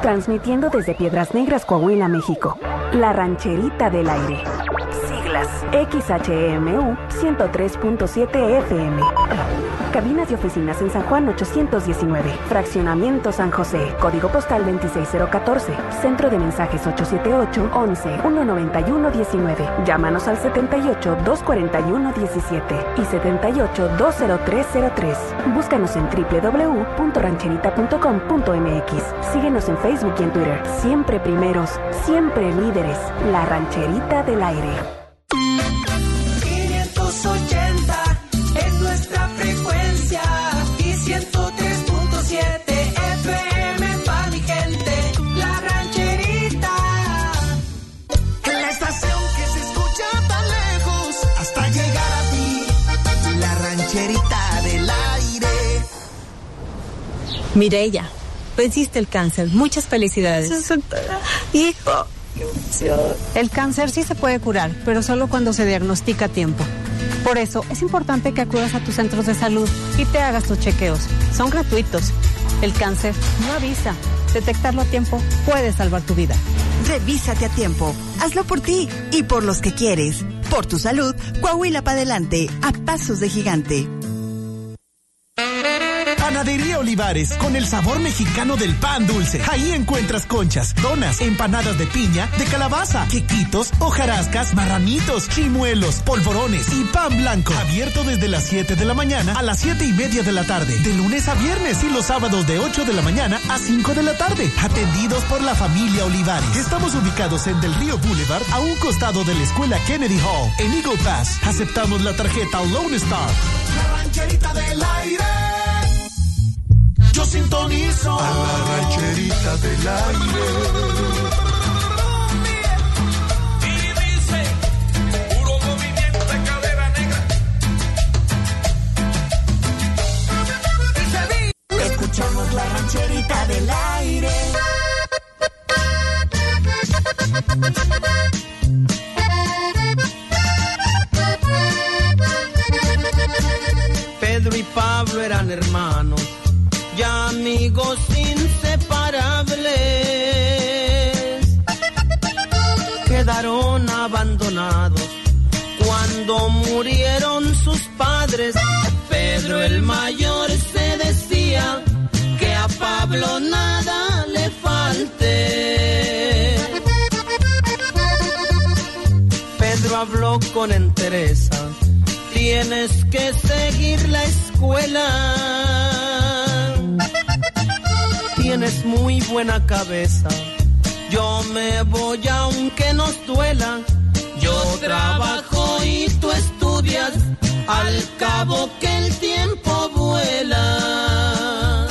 Transmitiendo desde Piedras Negras, Coahuila, México. La Rancherita del Aire. Siglas: XHEMU 103.7 FM. Cabinas y oficinas en San Juan 819. Fraccionamiento San José. Código postal 26014. Centro de mensajes 878-11-191-19. Llámanos al 78-241-17 y 78-20303. Búscanos en www.rancherita.com.mx. Síguenos en Facebook y en Twitter. Siempre primeros, siempre líderes. La Rancherita del Aire. 580 es nuestra frecuencia y 103.7 FM para mi gente. La Rancherita. La estación que se escucha tan lejos hasta llegar a ti. La Rancherita del Aire. Mireya, venciste el cáncer. Muchas felicidades. Hijo. El cáncer sí se puede curar, pero solo cuando se diagnostica a tiempo. Por eso, es importante que acudas a tus centros de salud y te hagas tus chequeos. Son gratuitos. El cáncer no avisa. Detectarlo a tiempo puede salvar tu vida. Revísate a tiempo. Hazlo por ti y por los que quieres. Por tu salud, Coahuila para adelante, a pasos de gigante. Panadería Olivares, con el sabor mexicano del pan dulce. Ahí encuentras conchas, donas, empanadas de piña, de calabaza, quequitos, hojarascas, marranitos, chimuelos, polvorones y pan blanco. Abierto desde las 7 de la mañana a las 7:30 de la tarde. De lunes a viernes y los sábados de 8 de la mañana a 5 de la tarde. Atendidos por la familia Olivares. Estamos ubicados en Del Río Boulevard, a un costado de la escuela Kennedy Hall, en Eagle Pass. Aceptamos la tarjeta Lone Star. La Rancherita del Aire. Yo sintonizo a la Rancherita del Aire. Y dice, puro movimiento de cadera negra. Escuchamos la Rancherita del Aire. Pedro y Pablo eran hermanos, ya amigos inseparables. Quedaron abandonados cuando murieron sus padres. Pedro el mayor se decía que a Pablo nada le falte. Pedro habló con entereza: tienes que seguir la escuela. Tienes muy buena cabeza. Yo me voy aunque nos duela. Yo trabajo y tú estudias. Al cabo que el tiempo vuela.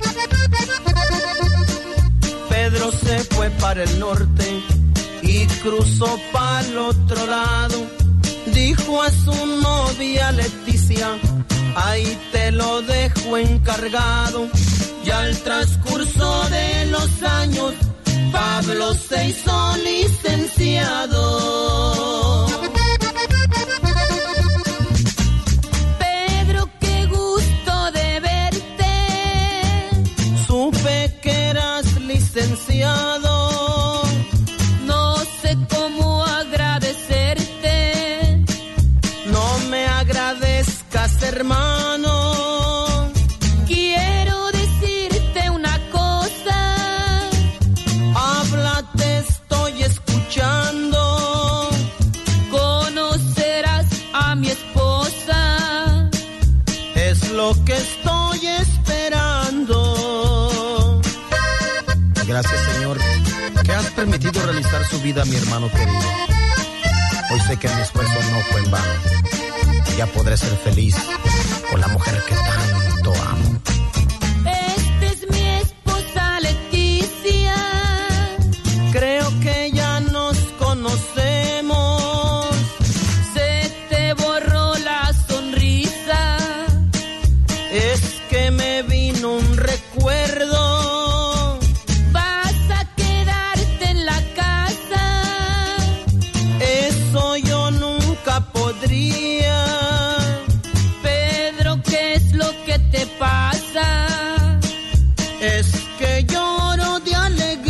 Pedro se fue para el norte y cruzó para el otro lado. Dijo a su novia Leticia: ahí te lo dejo encargado. Y al transcurso de los años, Pablo se hizo licenciado. Pedro, qué gusto de verte. Supe que eras licenciado. No sé cómo agradecerte. No me agradezcas, hermano. Lo que estoy esperando. Gracias, Señor, que has permitido realizar su vida a mi hermano querido. Hoy sé que mi esfuerzo no fue en vano. Ya podré ser feliz con la mujer que tanto amo. Esta es mi esposa Leticia. Creo que ya nos conocemos. Se te borró la sonrisa. Es que me vino un recuerdo. Vas a quedarte en la casa. Eso yo nunca podría. Pedro, ¿qué es lo que te pasa? Es que lloro de alegría.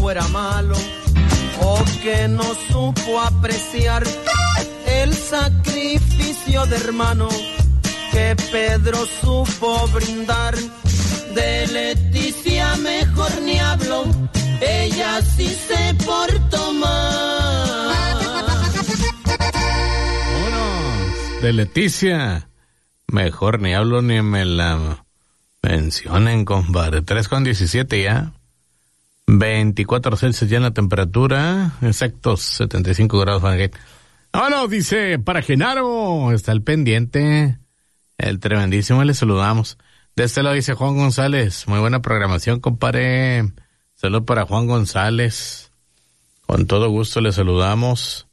fuera malo o que no supo apreciar el sacrificio de hermano que Pedro supo brindar. De Leticia mejor ni hablo, ella sí se portó mal. Vámonos. De Leticia mejor ni hablo ni me la mencionen, compadre. 3:17 ya. 24 Celsius ya en la temperatura. Exactos 75 grados Fahrenheit. Vámonos, dice, para Genaro. Está el pendiente. El tremendísimo, le saludamos. De este lado dice Juan González. Muy buena programación, compadre. Salud para Juan González. Con todo gusto le saludamos.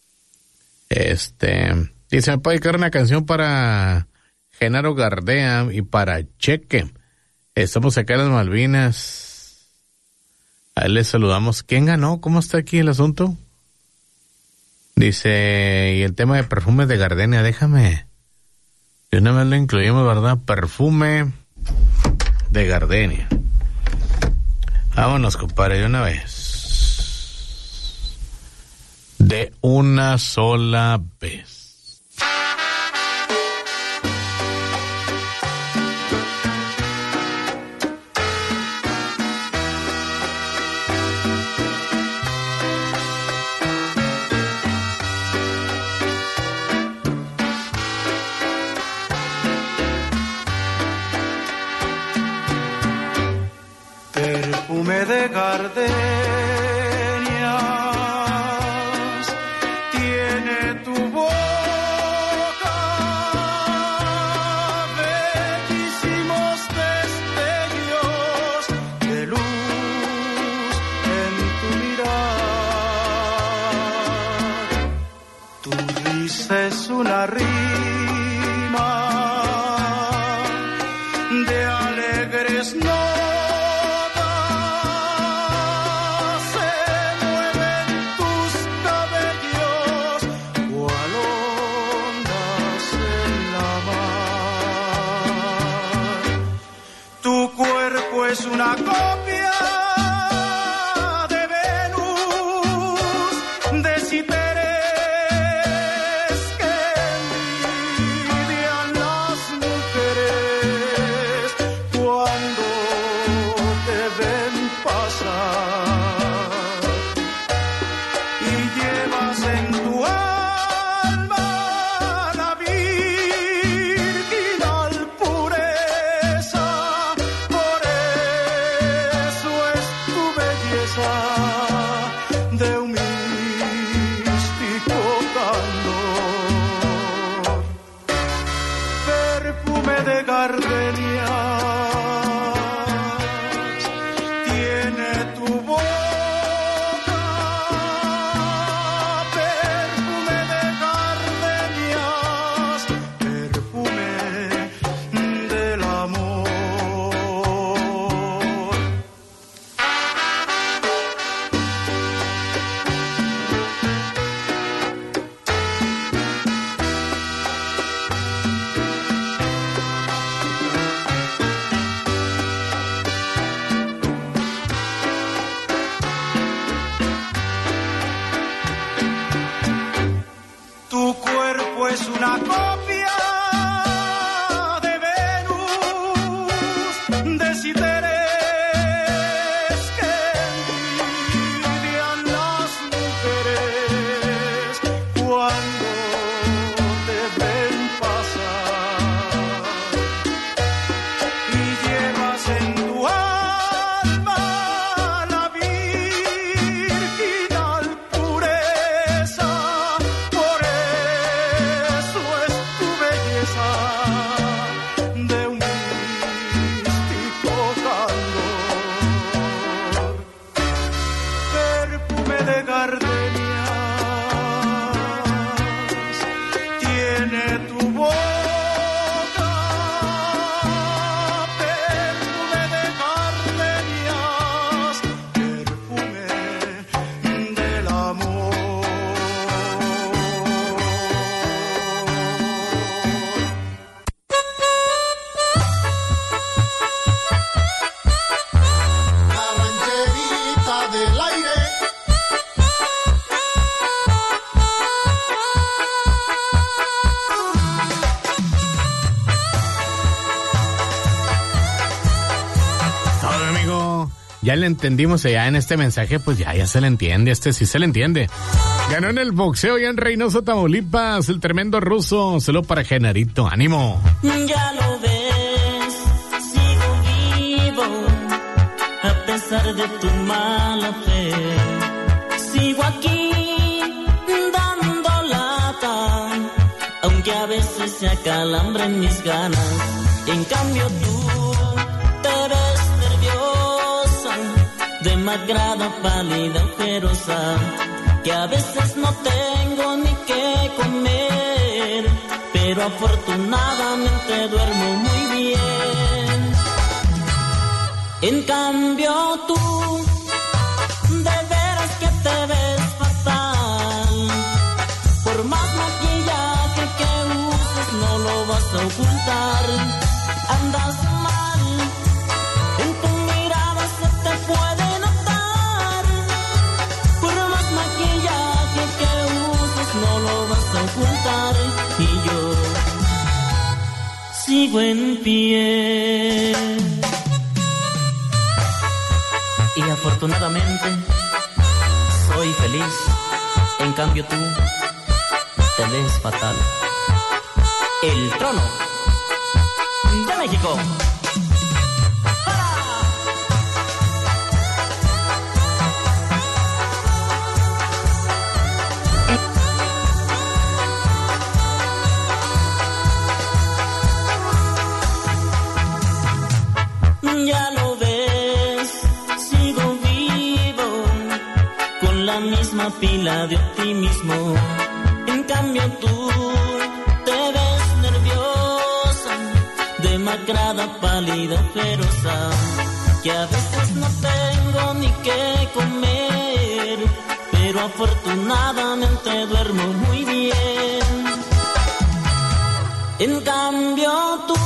Dice, ¿me puede dedicar una canción para Genaro Gardea y para Cheque? Estamos acá en las Malvinas. A él le saludamos. ¿Quién ganó? ¿Cómo está aquí el asunto? Dice, y el tema de perfumes de Gardenia, déjame. De una vez lo incluimos, ¿verdad? Perfume de Gardenia. Vámonos, compadre, de una vez. De una sola vez. Perfume de gardenias tiene tu boca, bellísimos destellos de luz en tu mirar. Tu risa es una rima de alegres notas. Es una copia de Venus, de cipreres que envidian las mujeres cuando te ven pasar. Y llevas en tu alma la virginal pureza. De un místico calor, perfume de gardenias tiene tu boca, perfume de gardenias, perfume del amor. ya le entendimos ya en este mensaje, pues ya se le entiende, sí se le entiende. Ganó en el boxeo ya en Reynosa, Tamaulipas, el tremendo ruso. Solo para Genarito, ánimo. Ya lo ves, sigo vivo, a pesar de tu mala fe. Sigo aquí, dando lata, aunque a veces se acalambren mis ganas. En cambio tú te ves nerviosa, demacrada, pálida, ojerosa, que a veces no tengo ni qué comer, pero afortunadamente duermo muy bien. En cambio tú, de veras que te ves fatal, por más maquillaje que uses no lo vas a ocultar. Andas mal, en tu mirada se te puede notar, por más maquillaje que uses no lo vas a ocultar. Y yo sigo en pie, y afortunadamente soy feliz. En cambio tú te ves fatal. El trono de México. Ya lo ves, sigo vivo, con la misma pila de optimismo. En cambio tú te ves nerviosa, demacrada, pálida, ojerosa, que a veces no tengo ni qué comer, pero afortunadamente duermo muy bien. En cambio tú,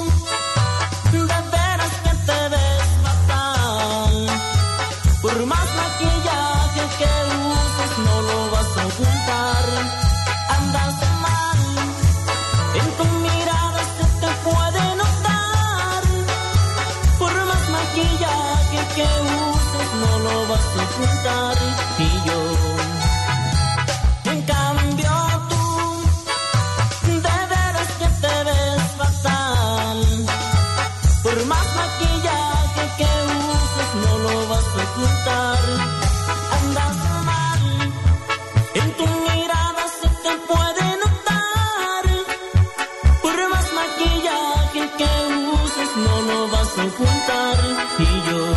por más maquillaje que uses no lo vas a ocultar. Andas mal, en tu mirada se te puede notar, por más maquillaje que uses no lo vas a ocultar. Y yo, en cambio tú, de veras que te ves fatal, por más maquillaje que uses no lo vas a ocultar. Andas mal, en tu mirada se te puede notar, por más maquillaje que uses no lo vas a ocultar. Y yo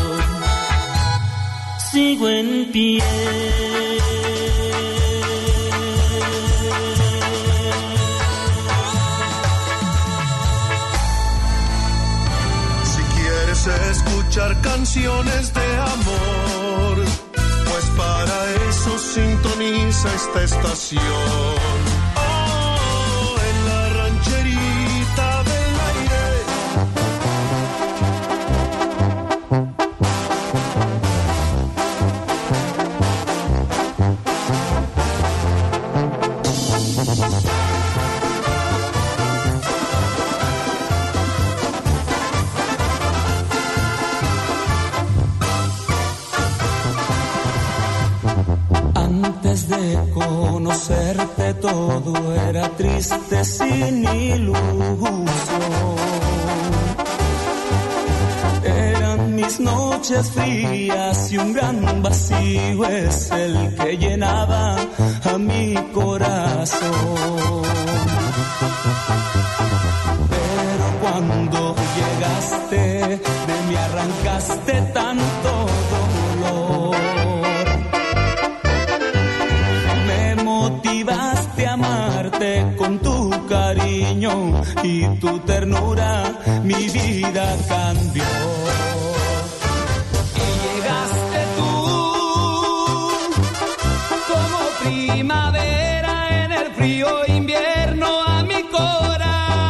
sigo en pie. Si quieres escuchar canciones de amor, pues para eso sintoniza esta estación. Oh, en la rancherita del aire. Antes de conocerte todo era triste sin ilusión. Eran mis noches frías y un gran vacío es el que llenaba a mi corazón. Pero cuando llegaste de mí arrancaste tanto dolor. Motivaste a amarte con tu cariño y tu ternura, mi vida cambió. Y llegaste tú como primavera en el frío invierno a mi corazón.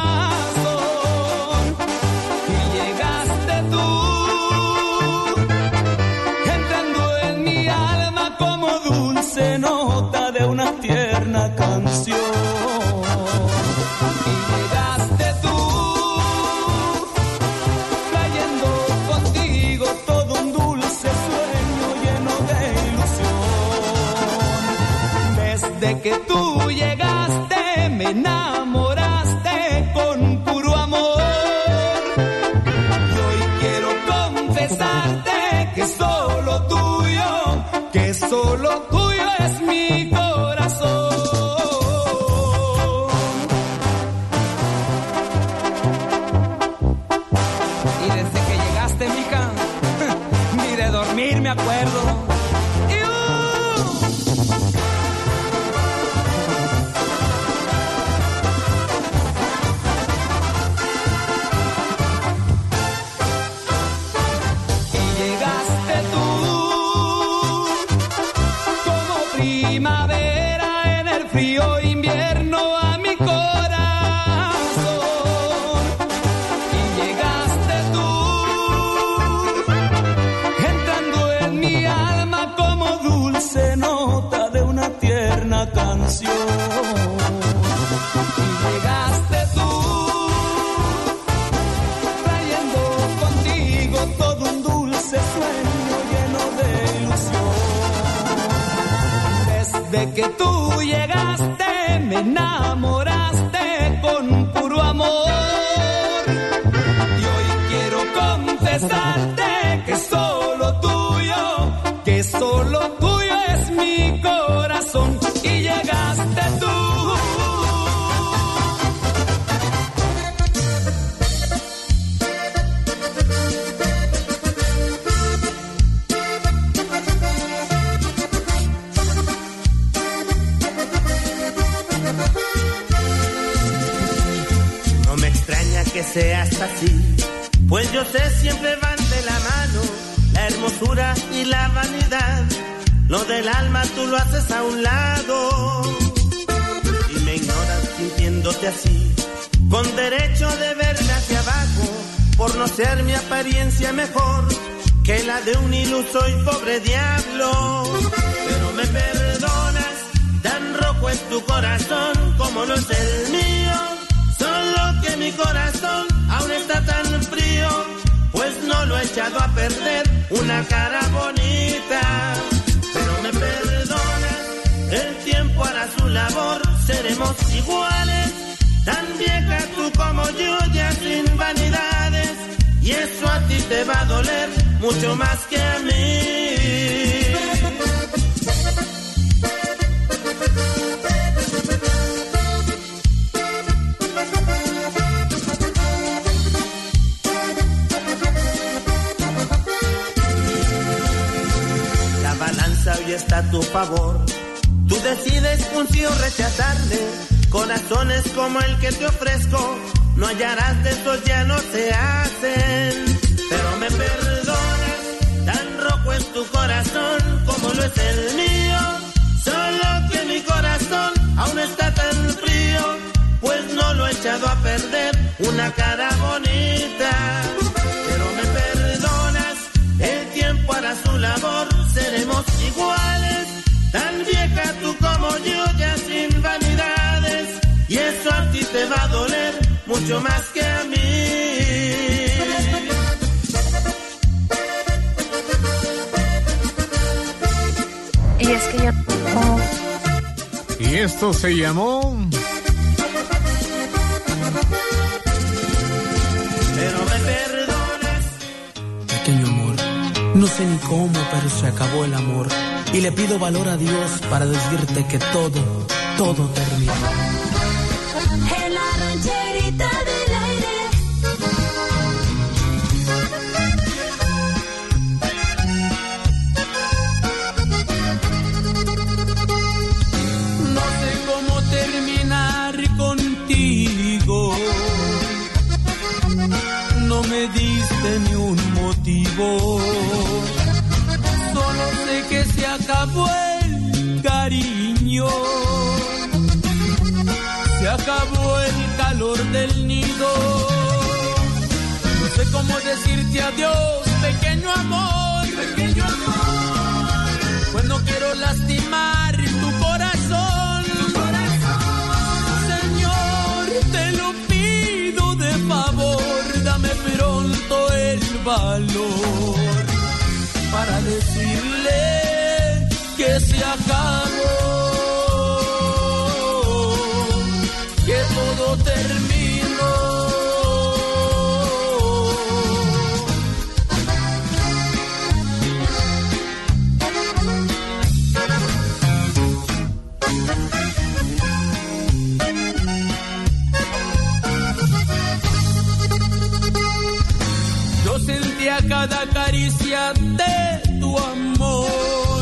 Y llegaste tú entrando en mi alma como dulce nota de una tierna canción. Y llegaste tú trayendo Desde que tú llegaste me enamoraste con puro amor. Y hoy quiero confesarte que solo tuyo es mi corazón. Y desde que llegaste, mija, ni de dormir me acuerdo. Primavera en el frío invierno a mi corazón. Y llegaste tú, entrando en mi alma como dulce nota de una tierna canción. Y llegaste tú, trayendo contigo todo un dulce sueño lleno de ilusión. Desde que tú llegaste me enamoraste con puro amor. Y hoy quiero confesarte que solo tuyo es mi corazón. Y llegaste tú. Que seas así, pues yo sé siempre van de la mano la hermosura y la vanidad. Lo del alma tú lo haces a un lado y me ignoras sintiéndote así, con derecho de verme hacia abajo, por no ser mi apariencia mejor que la de un iluso y pobre diablo. Pero me perdonas, tan rojo es tu corazón como lo es el mío. Solo que mi corazón aún está tan frío, pues no lo he echado a perder una cara bonita. Pero me perdonas, el tiempo hará su labor, seremos iguales, tan vieja tú como yo, ya sin vanidades. Y eso a ti te va a doler mucho más que a mí. Hoy está a tu favor, tú decides un sí o rechazarle. Corazones como el que te ofrezco, no hallarás, de esos ya no se hacen. Pero me perdonas, tan rojo es tu corazón como lo es el mío. Solo que mi corazón aún está tan frío, pues no lo he echado a perder una cara bonita. Pero me perdonas, el tiempo hará su labor, seremos iguales, tan vieja tú como yo, ya sin vanidades. Y eso a ti te va a doler mucho más que a mí. Y es que yo... Y esto se llamó... Pero me perdonas. Pequeño amor, no sé ni cómo, pero se acabó el amor. Y le pido valor a Dios para decirte que todo terminó. En la rancherita del aire. No sé cómo terminar contigo. No me diste ni un motivo. Solo sé que se acabó el cariño. Se acabó el calor del nido. No sé cómo decirte adiós, pequeño amor, pequeño amor. Pues no quiero lastimar tu corazón, Señor, te lo pido de favor, dame pronto el valor para decirle que se acabó. sentirte a cada caricia de tu amor,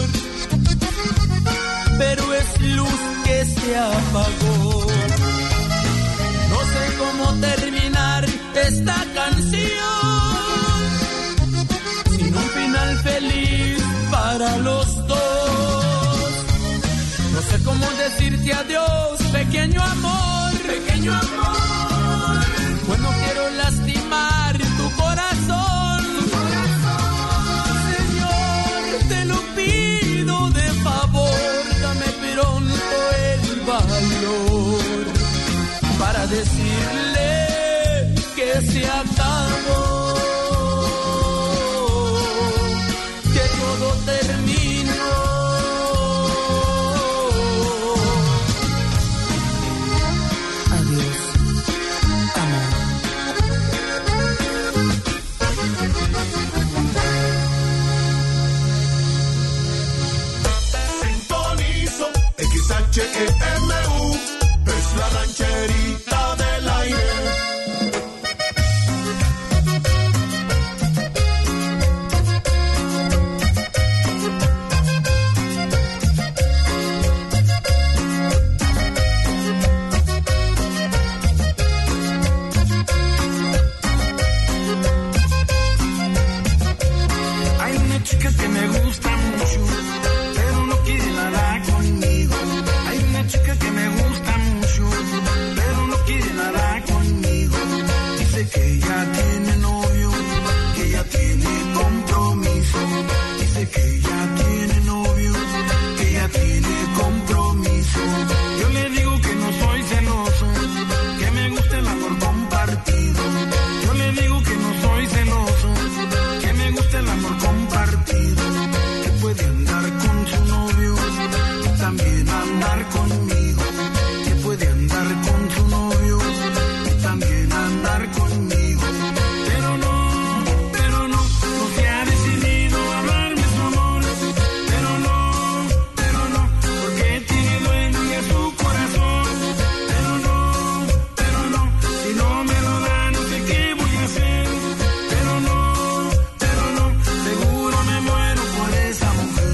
pero es luz que se apagó. No sé cómo terminar esta canción sin un final feliz para los dos. No sé cómo decirte adiós, pequeño amor, pequeño amor. Pues no quiero lastimar tu corazón, Señor, te lo pido de favor, dame pronto el valor para decirle que se acabó, que todo terminó. Adiós, amor. Sintonizo XHEMU, es la rancherita del aire. Hay una chica que me gusta mucho, pero no quiere nada conmigo. Hay una chica que me gusta mucho, pero no quiere nada conmigo. Dice que ya tiene novio, que ya tiene compromiso. Dice que ya tiene novio, que ya tiene compromiso. Yo le digo que no soy celoso, que me gusta el amor compartido. Yo le digo que no soy celoso, que me gusta el amor compartido. Que puede andar con su novio y también andar conmigo. Que puede andar con su novio y también andar conmigo. Pero no se ha decidido a darme su amor. Pero no, porque tiene dueño en su corazón. Pero no, si no me lo da no sé qué voy a hacer. Pero no, seguro me muero por esa mujer.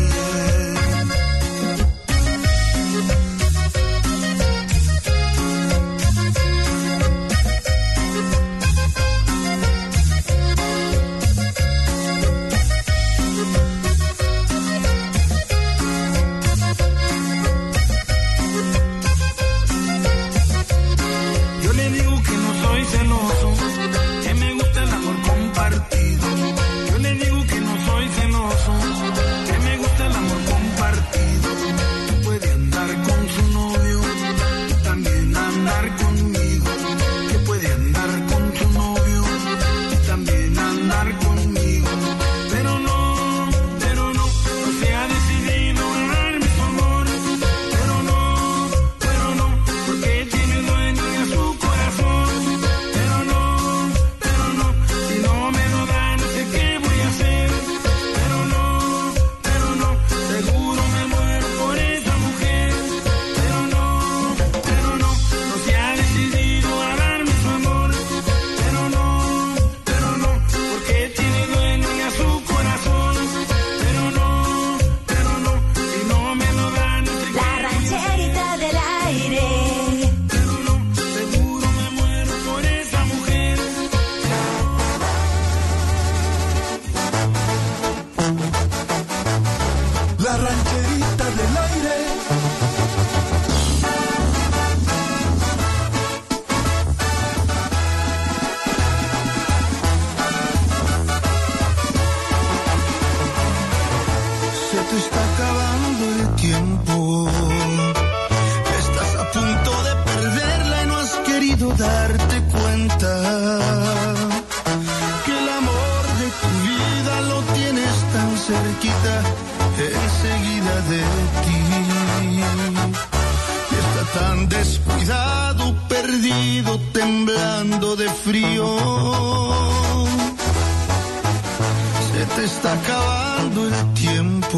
Yo le digo que no soy celoso, que me gusta el amor compartido. Yo le digo que no soy celoso, que me gusta el amor compartido. Que puede andar con su novio y también andar conmigo. Que puede andar con su novio y también andar conmigo. Pero no se ha decidido a darme su amor. Pero no, porque tiene dueño en su corazón. Pero no, si no me lo da no sé qué voy a hacer. Pero no, seguro me muero por esa mujer. Pero no se ha decidido a darme su amor. Pero no, porque tiene dueño en su corazón. Pero no, si no me lo da no sé qué. La rancherita del aire. Pero no, seguro me muero por esa mujer. La rancherita del aire. Se te está acabando el tiempo. Estás a punto de perderla y no has querido darte cuenta que el amor de tu vida lo tienes tan cerquita, enseguida de ti. Y está tan descuidado, perdido, temblando de frío. Se te está acabando el tiempo.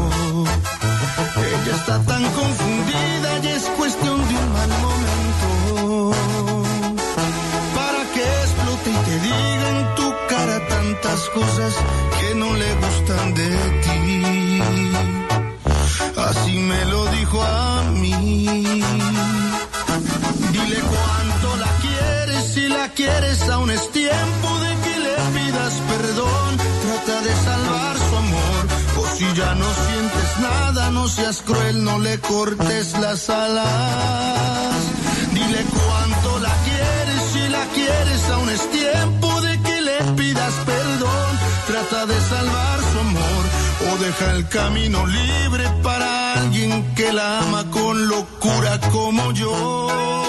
Ella está tan confundida y es cuestión de un mal momento para que explote y te diga en tu cara tantas cosas cosas que no le gustan de ti. Así me lo dijo a mí. Dile cuánto la quieres, si la quieres aún es tiempo de que le pidas perdón. Trata de salvar su amor, o si ya no sientes nada, no seas cruel, no le cortes las alas. Dile cuánto la quieres, si la quieres aún es tiempo de que le pidas perdón. Trata de salvar su amor, o deja el camino libre para alguien que la ama con locura como yo.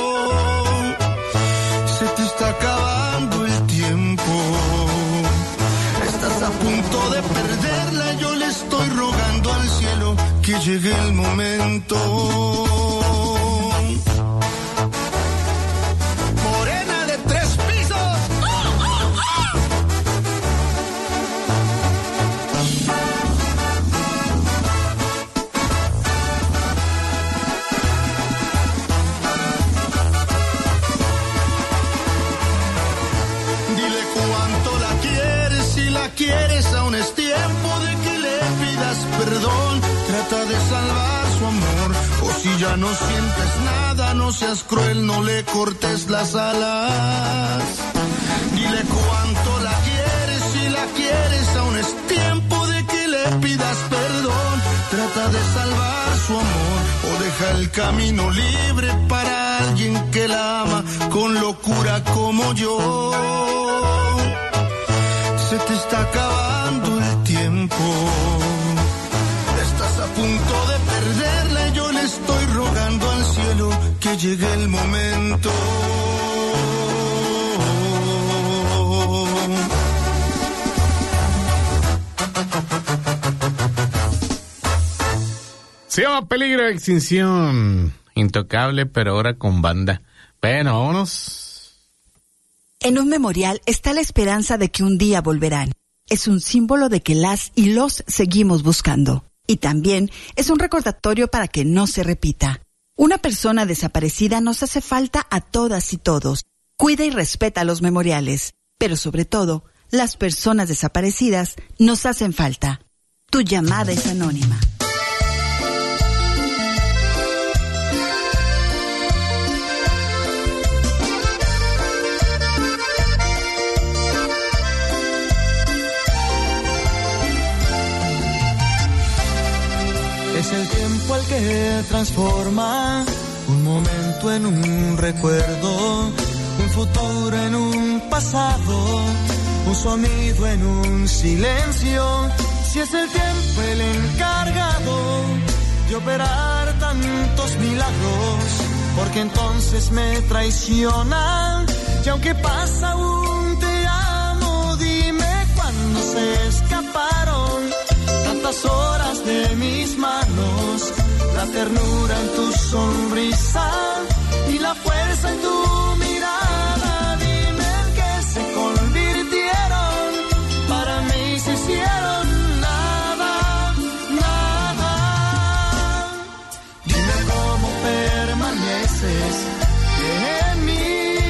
Se te está acabando el tiempo, estás a punto de perderla, yo le estoy rogando al cielo que llegue el momento. Morena de 3 pisos. Quieres, aún es tiempo de que le pidas perdón. Trata de salvar su amor, o si ya no sientes nada, no seas cruel, no le cortes las alas. Dile cuánto la quieres, si la quieres, aún es tiempo de que le pidas perdón. Trata de salvar su amor, o deja el camino libre para alguien que la ama con locura como yo. Se te está acabando el tiempo, estás a punto de perderla y yo le estoy rogando al cielo que llegue el momento. Se llama Peligro de Extinción, Intocable, pero ahora con banda. Bueno, vámonos. En un memorial está la esperanza de que un día volverán. Es un símbolo de que las y los seguimos buscando. Y también es un recordatorio para que no se repita. Una persona desaparecida nos hace falta a todas y todos. Cuida y respeta los memoriales. Pero sobre todo, las personas desaparecidas nos hacen falta. Tu llamada es anónima. Es el tiempo el que transforma un momento en un recuerdo, un futuro en un pasado, un sonido en un silencio. Si es el tiempo el encargado de operar tantos milagros, porque entonces me traiciona. Y aunque pasa aún te amo, dime cuándo se escaparon tantas horas de mis manos, la ternura en tu sonrisa y la fuerza en tu mirada. Dime en qué se convirtieron, para mí se hicieron nada, nada. Dime cómo permaneces en mí.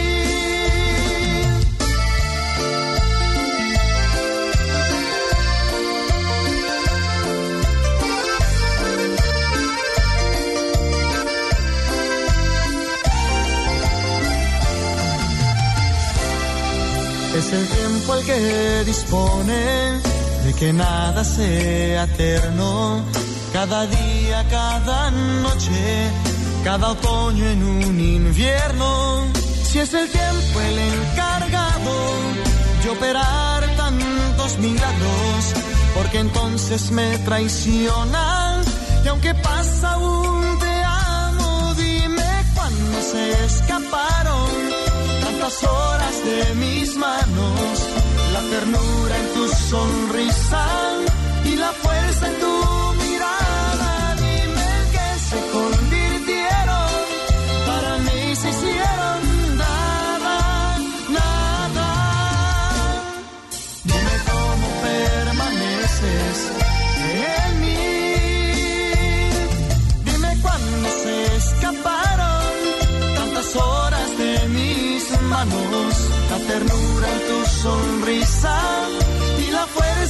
Es el tiempo el que dispone de que nada sea eterno. Cada día, cada noche, cada otoño en un invierno. Si es el tiempo el encargado de operar tantos milagros, porque entonces me traicionan. Y aunque pasa aún te amo, dime cuándo se escaparon tantas horas de mis manos, la ternura en tu sonrisa y la fuerza en tu mirada. Dime en qué se convirtieron, para mí se hicieron nada, nada. Dime cómo permaneces en mí. Dime cuándo se escaparon tantas horas de mis manos, la ternura en tu sonrisa y la fuerza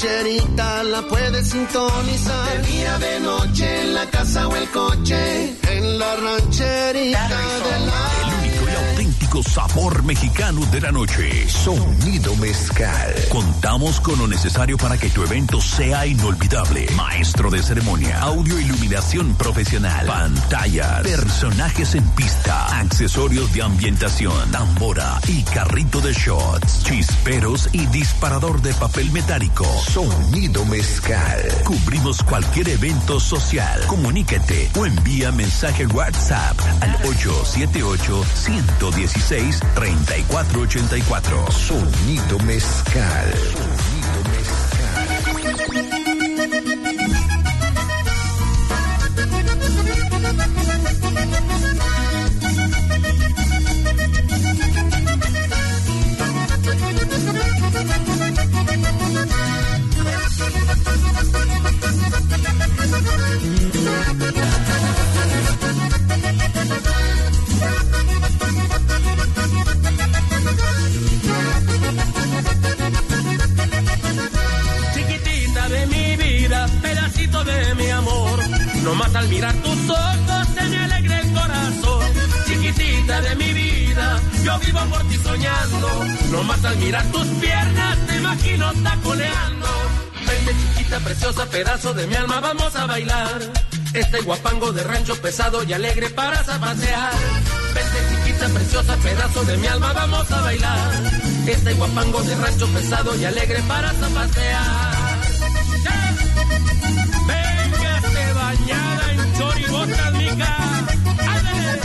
rancherita la puedes sintonizar. De día, de noche, en la casa o el coche. En la rancherita de la... El único y auténtico sabor mexicano de la noche. Sonido Mezcal. Contamos con lo necesario para que tu evento sea inolvidable. Maestro de ceremonia, audio, iluminación profesional, pantallas, personajes en pista, accesorios de ambientación, tambora y carrito de shots, chisperos y disparador de papel metálico. Sonido Mezcal. Cubrimos cualquier evento social. Comuníquete o envía mensaje WhatsApp al 878-116-3484. Sonido Mezcal. Sonido Mezcal. Chiquitita de mi vida, pedacito de mi amor, nomás al mirar tus ojos se me alegra el corazón. Chiquitita de mi vida, yo vivo por ti soñando, nomás al mirar tus piernas te imagino taconeando. Vente chiquita preciosa, pedazo de mi alma, vamos a bailar este guapango de rancho pesado y alegre para zapatear. Vente chiquita preciosa, pedazo de mi alma, vamos a bailar este guapango de rancho pesado y alegre para zapatear. Véngase bañada en choribotas, mija. ¡Ándale!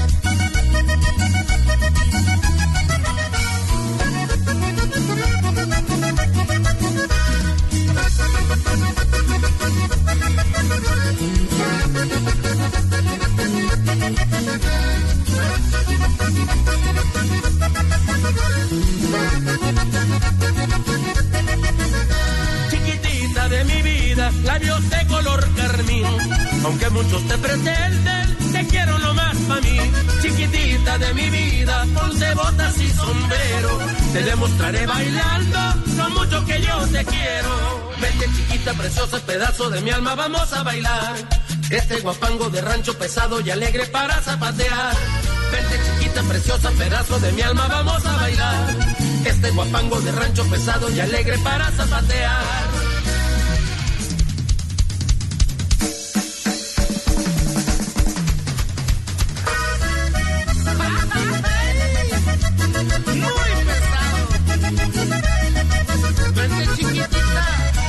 Chiquitita de mi vida, labios de color carmín, aunque muchos te pretenden, te quiero nomás pa' mí. Chiquitita de mi vida, ponte botas y sombrero, te demostraré bailando lo mucho que yo te quiero. Vente chiquita preciosa, pedazo de mi alma, vamos a bailar este guapango de rancho pesado y alegre para zapatear. Vente chiquita preciosa, pedazo de mi alma, vamos a bailar este guapango de rancho pesado y alegre para zapatear. Muy pesado. Vente chiquitita.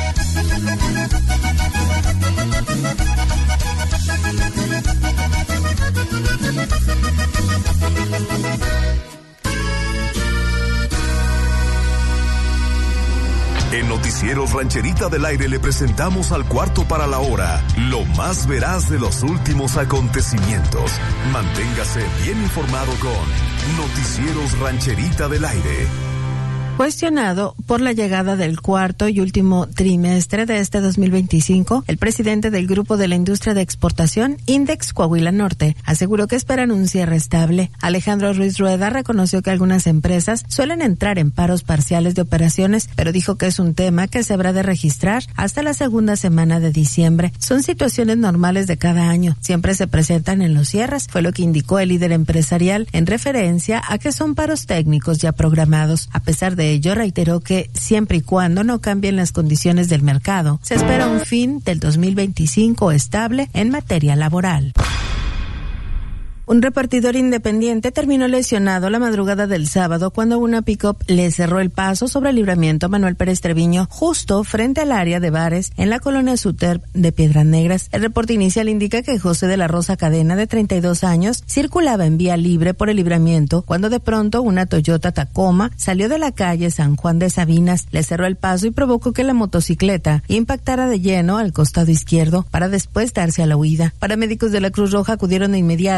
En Noticieros Rancherita del Aire le presentamos al cuarto para la hora, lo más veraz de los últimos acontecimientos. Manténgase bien informado con Noticieros Rancherita del Aire. Cuestionado por la llegada del cuarto y último trimestre de este 2025, el presidente del Grupo de la Industria de Exportación, Index Coahuila Norte, aseguró que esperan un cierre estable. Alejandro Ruiz Rueda reconoció que algunas empresas suelen entrar en paros parciales de operaciones, pero dijo que es un tema que se habrá de registrar hasta la segunda semana de diciembre. Son situaciones normales de cada año, siempre se presentan en los cierres, fue lo que indicó el líder empresarial en referencia a que son paros técnicos ya programados. A pesar de ello, reiteró que siempre y cuando no cambien las condiciones del mercado, se espera un fin del 2025 estable en materia laboral. Un repartidor independiente terminó lesionado la madrugada del sábado cuando una pick-up le cerró el paso sobre el libramiento Manuel Pérez Treviño, justo frente al área de bares en la colonia Suterp de Piedras Negras. El reporte inicial indica que José de la Rosa Cadena, de 32 años, circulaba en vía libre por el libramiento cuando de pronto una Toyota Tacoma salió de la calle San Juan de Sabinas, le cerró el paso y provocó que la motocicleta impactara de lleno al costado izquierdo para después darse a la huida. Paramédicos de la Cruz Roja acudieron de inmediato al llamado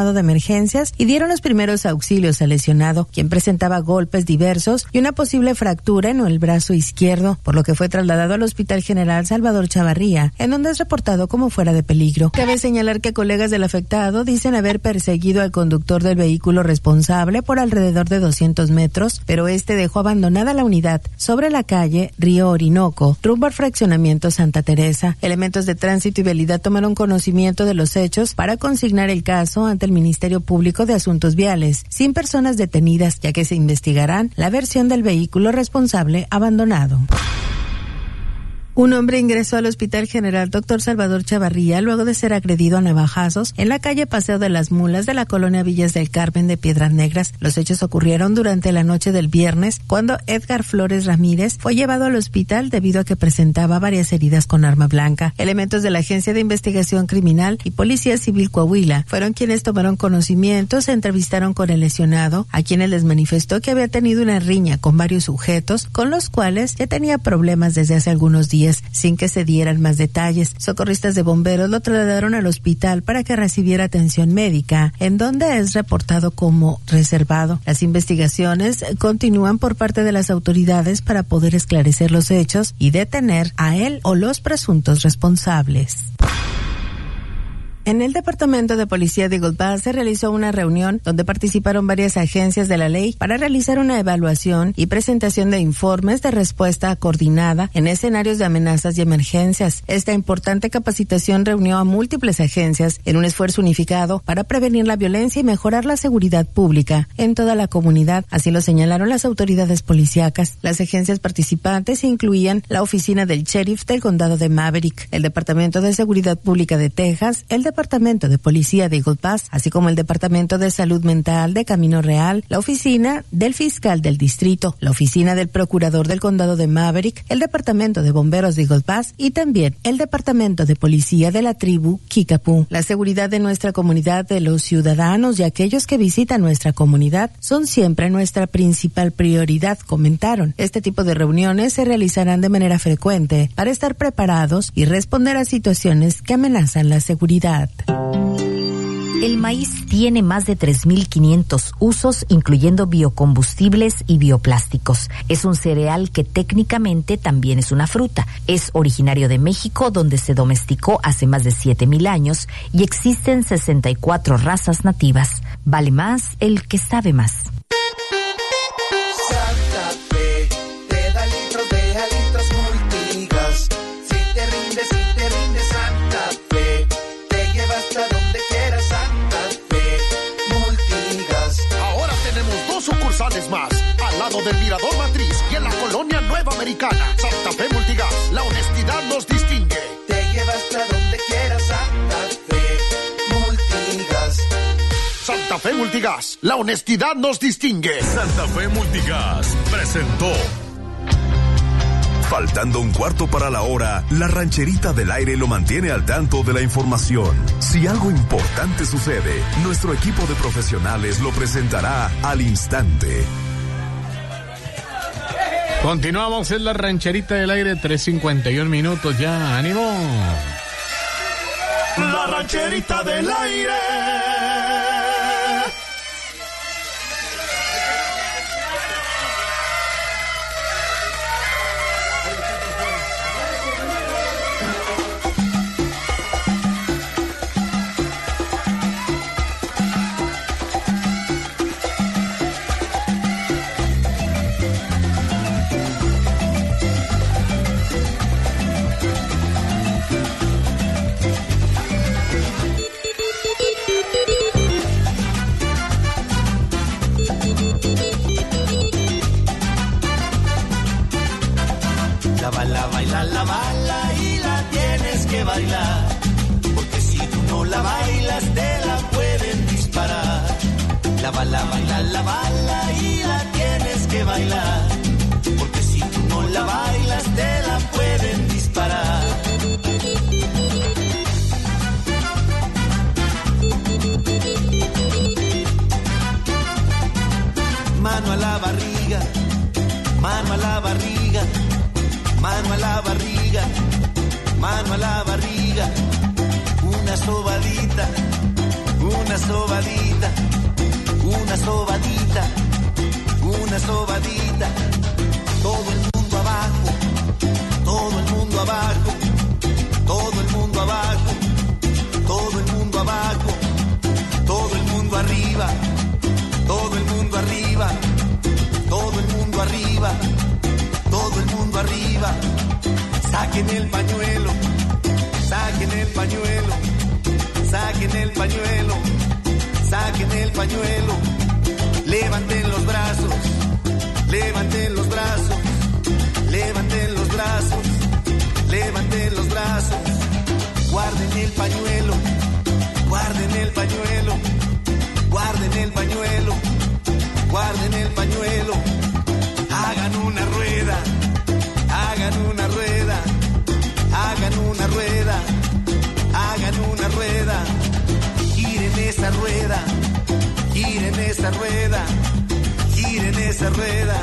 llamado de emergencias y dieron los primeros auxilios al lesionado, quien presentaba golpes diversos y una posible fractura en el brazo izquierdo, por lo que fue trasladado al Hospital General Salvador Chavarría, en donde es reportado como fuera de peligro. Cabe señalar que colegas del afectado dicen haber perseguido al conductor del vehículo responsable por alrededor de 200 metros, pero este dejó abandonada la unidad sobre la calle Río Orinoco, rumbo al fraccionamiento Santa Teresa. Elementos de tránsito y vialidad tomaron conocimiento de los hechos para consignar el caso ante el Ministerio Público de Asuntos Viales, sin personas detenidas, ya que se investigarán la versión del vehículo responsable abandonado. Un hombre ingresó al Hospital General Dr. Salvador Chavarría luego de ser agredido a navajazos en la calle Paseo de las Mulas de la colonia Villas del Carmen de Piedras Negras. Los hechos ocurrieron durante la noche del viernes, cuando Edgar Flores Ramírez fue llevado al hospital debido a que presentaba varias heridas con arma blanca. Elementos de la Agencia de Investigación Criminal y Policía Civil Coahuila fueron quienes tomaron conocimiento, se entrevistaron con el lesionado, a quienes les manifestó que había tenido una riña con varios sujetos, con los cuales ya tenía problemas desde hace algunos días, sin que se dieran más detalles. Socorristas de bomberos lo trasladaron al hospital para que recibiera atención médica, en donde es reportado como reservado. Las investigaciones continúan por parte de las autoridades para poder esclarecer los hechos y detener a él o los presuntos responsables. En el Departamento de Policía de Eagle Pass se realizó una reunión donde participaron varias agencias de la ley para realizar una evaluación y presentación de informes de respuesta coordinada en escenarios de amenazas y emergencias. Esta importante capacitación reunió a múltiples agencias en un esfuerzo unificado para prevenir la violencia y mejorar la seguridad pública en toda la comunidad, así lo señalaron las autoridades policíacas. Las agencias participantes incluían la Oficina del Sheriff del Condado de Maverick, el Departamento de Seguridad Pública de Texas, el Departamento de Policía de Eagle Pass, así como el Departamento de Salud Mental de Camino Real, la Oficina del Fiscal del Distrito, la Oficina del Procurador del Condado de Maverick, el Departamento de Bomberos de Eagle Pass y también el Departamento de Policía de la tribu Kickapoo. La seguridad de nuestra comunidad, de los ciudadanos y aquellos que visitan nuestra comunidad son siempre nuestra principal prioridad, comentaron. Este tipo de reuniones se realizarán de manera frecuente para estar preparados y responder a situaciones que amenazan la seguridad. El maíz tiene más de 3.500 usos, incluyendo biocombustibles y bioplásticos. Es un cereal que técnicamente también es una fruta. Es originario de México, donde se domesticó hace más de 7,000 años y existen 64 razas nativas. Vale más el que sabe más. Santa Fe te da litros de litros Multigas. Si te rindes, Santa Fe te lleva hasta donde quieras. Santa Fe Multigas. Ahora tenemos 2 sucursales más, al lado del Mirador Matriz y en la colonia Nueva Americana. Santa Fe Multigas, la honestidad nos distingue. Te lleva hasta donde quieras. Santa Fe Multigas. Santa Fe Multigas, la honestidad nos distingue. Santa Fe Multigas presentó. Faltando un cuarto para la hora, la rancherita del aire lo mantiene al tanto de la información. Si algo importante sucede, nuestro equipo de profesionales lo presentará al instante. Continuamos en la rancherita del aire, 3:51 minutos ya, ánimo. La rancherita del aire. La bala y la tienes que bailar, porque si tú no la bailas te la pueden disparar. La bala y la tienes que bailar, porque si tú no la bailas te la pueden disparar. Mano a la barriga, mano a la barriga. Mano a la barriga, mano a la barriga, una sobadita, una sobadita, una sobadita, una sobadita. Todo el mundo abajo, todo el mundo abajo, todo el mundo abajo, todo el mundo abajo, todo el mundo arriba, todo el mundo arriba, todo el mundo arriba, todo el mundo arriba. Saquen el pañuelo, saquen el pañuelo, saquen el pañuelo, saquen el pañuelo. Levanten los brazos, levanten los brazos, levanten los brazos, levanten los brazos. Guarden el pañuelo, guarden el pañuelo, guarden el pañuelo, guarden el pañuelo. Hagan una rueda, hagan una rueda, hagan una rueda, hagan una rueda. Giren esa rueda, giren esa rueda, giren esa rueda,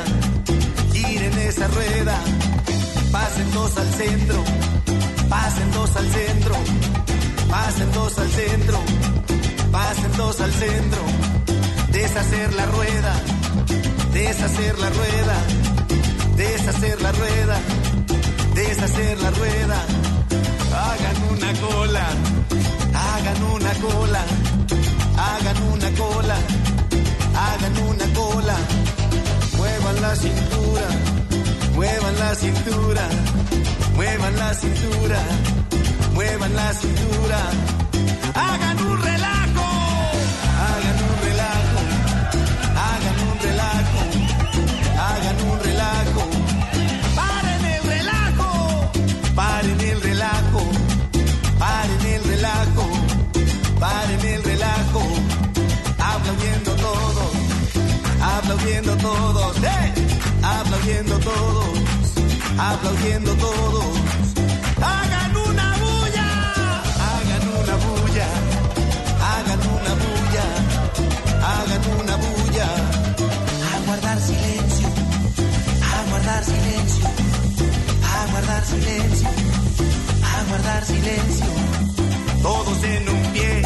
giren esa rueda. Pasen dos al centro, pasen dos al centro, pasen dos al centro, pasen dos al centro. Deshacer la rueda, deshacer la rueda, deshacer la rueda, deshacer la rueda. Hagan una cola, hagan una cola, hagan una cola, hagan una cola. Muevan la cintura, muevan la cintura, muevan la cintura, muevan la cintura. Hagan un relajo, hagan un relajo, hagan un relajo, hagan un relajo. Paren el relajo, paren el relajo, paren el relajo, paren el relajo. Aplaudiendo todos, aplaudiendo todos, aplaudiendo todos, aplaudiendo todos. Hagan una bulla, hagan una bulla, hagan una bulla, hagan una bulla. A guardar silencio, a guardar silencio, a guardar silencio, a guardar silencio. Todos en un pie,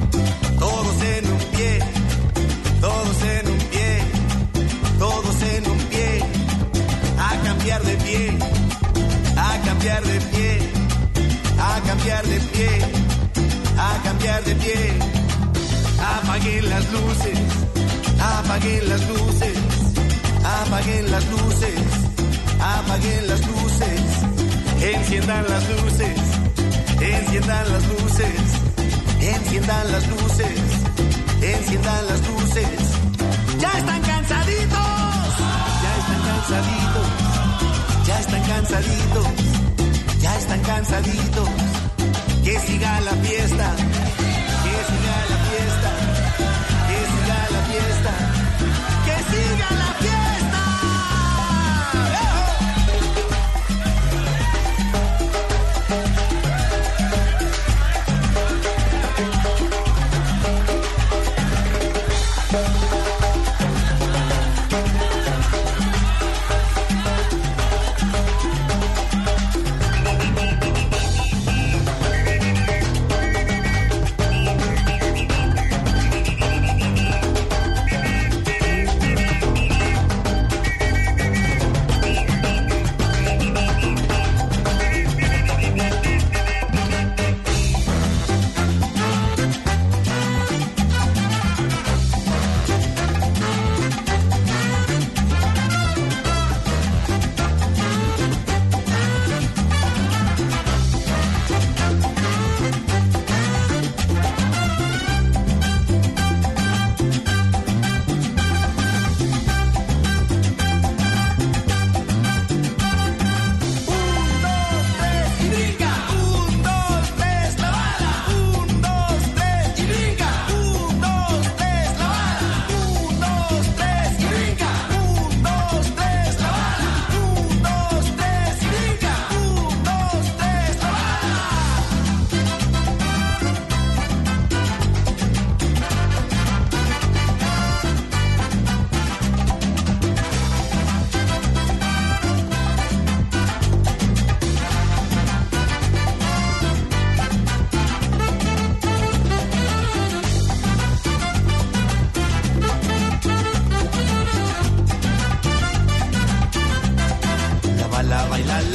todos en un pie, todos en un pie, todos en un pie. A cambiar de pie, a cambiar de pie, a cambiar de pie, a cambiar de pie. Apaguen las luces, apaguen las luces, apaguen las luces, apaguen las luces. Enciendan las luces, enciendan las luces, enciendan las luces, enciendan las luces. Ya están cansaditos, ya están cansaditos, ya están cansaditos, ya están cansaditos. Que siga la fiesta, que siga la fiesta, que siga la fiesta, que siga la fiesta.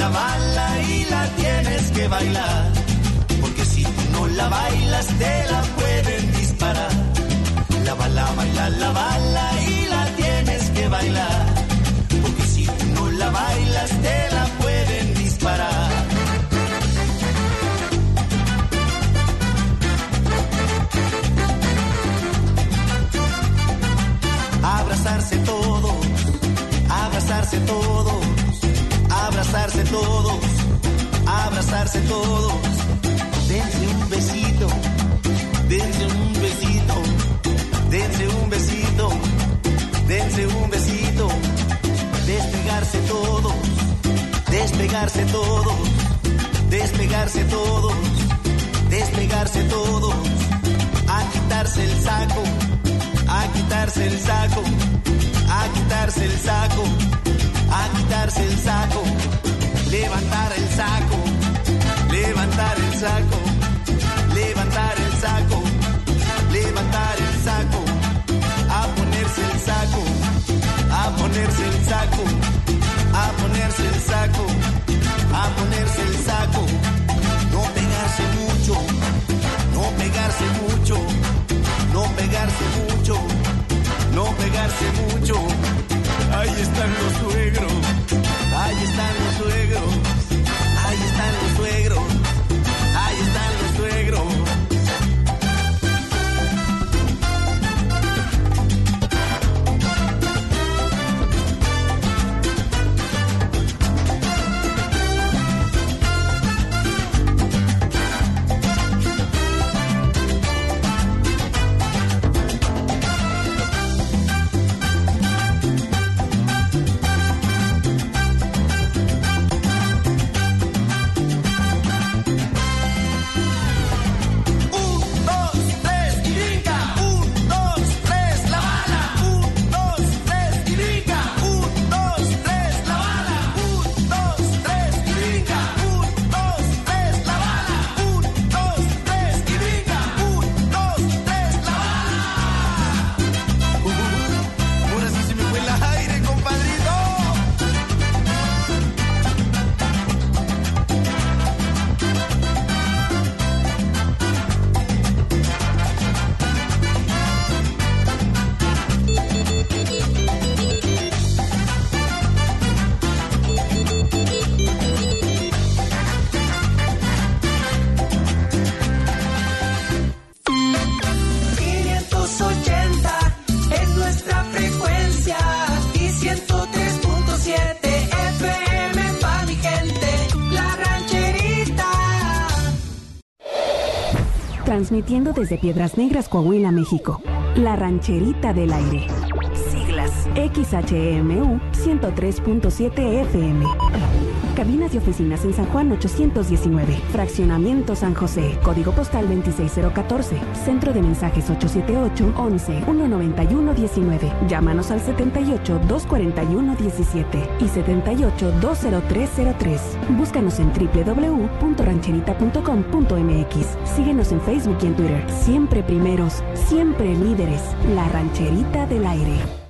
la bala y la tienes que bailar. Porque si tú no la bailas, te la pueden disparar. La bala, baila la bala y la tienes que bailar. Porque si tú no la bailas, te la pueden disparar. Abrazarse todos, abrazarse todos, abrazarse todos, abrazarse todos. Dense un besito, dense un besito, dense un besito, dense un besito. Despegarse todos, despegarse todos, despegarse todos, despegarse todos. A quitarse el saco, a quitarse el saco, a quitarse el saco, a quitarse el saco. Levantar el saco, levantar el saco, levantar el saco, levantar el saco. A ponerse el saco, a ponerse el saco, a ponerse el saco, a ponerse el saco. No pegarse mucho, no pegarse mucho, no pegarse mucho, no pegarse mucho. Ahí están los suegros, ahí están los suegros, ahí están los suegros, ahí están los suegros. Transmitiendo desde Piedras Negras, Coahuila, México. La Rancherita del Aire. Siglas: XHMU 103.7 FM. Cabinas y oficinas en San Juan 819. Fraccionamiento San José. Código postal 26014. Centro de mensajes 878-11-191-19. Llámanos al 78-241-17 y 78-20303. Búscanos en www.rancherita.com.mx. Síguenos en Facebook y en Twitter. Siempre primeros, siempre líderes. La Rancherita del Aire.